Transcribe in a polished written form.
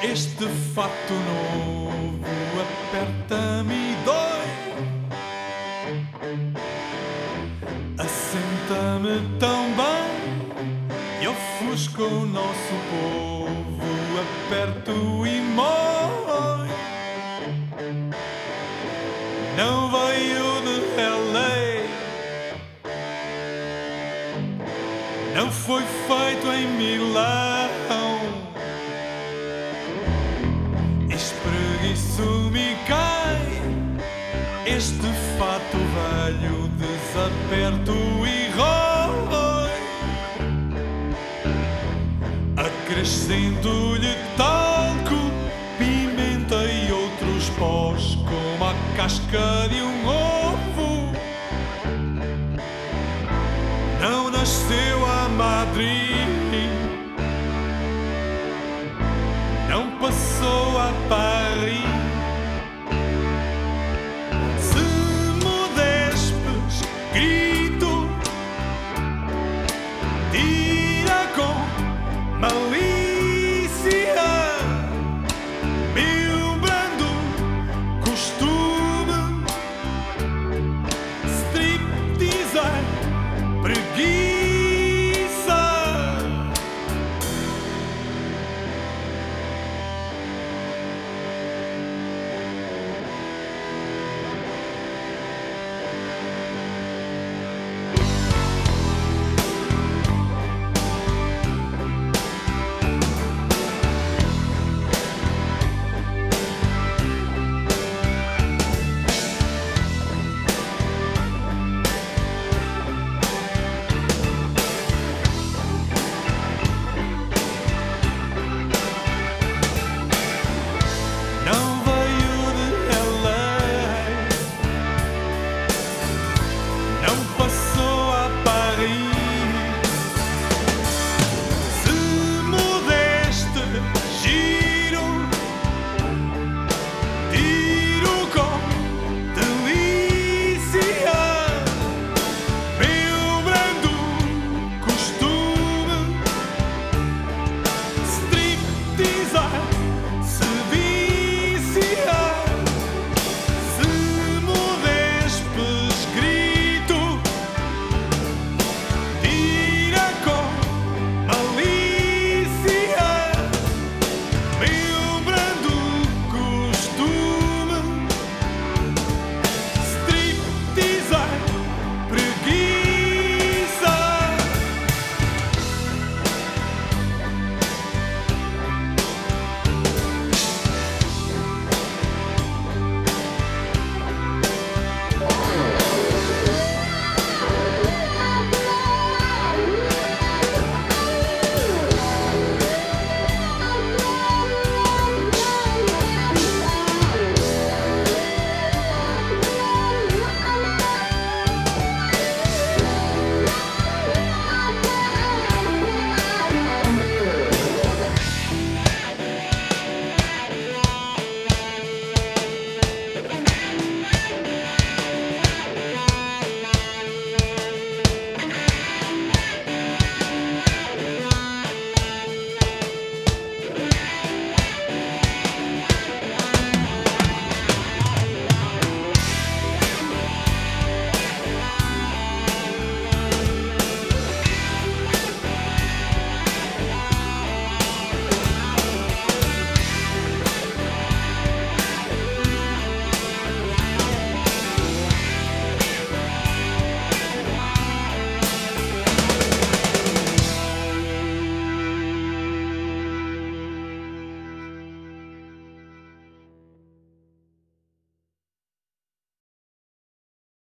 Este fato novo aperta-me e dói. Assenta-me tão bem e ofusca o nosso povo. Aperto e mói. Não veio de LA, não foi feito em Milão. Espreguiço-me cai este fato velho, desaperto e rói. Acrescento-lhe talco, pimenta e outros pós, como a casca de um ovo. Não nasceu a Madrid, não passou a Paris.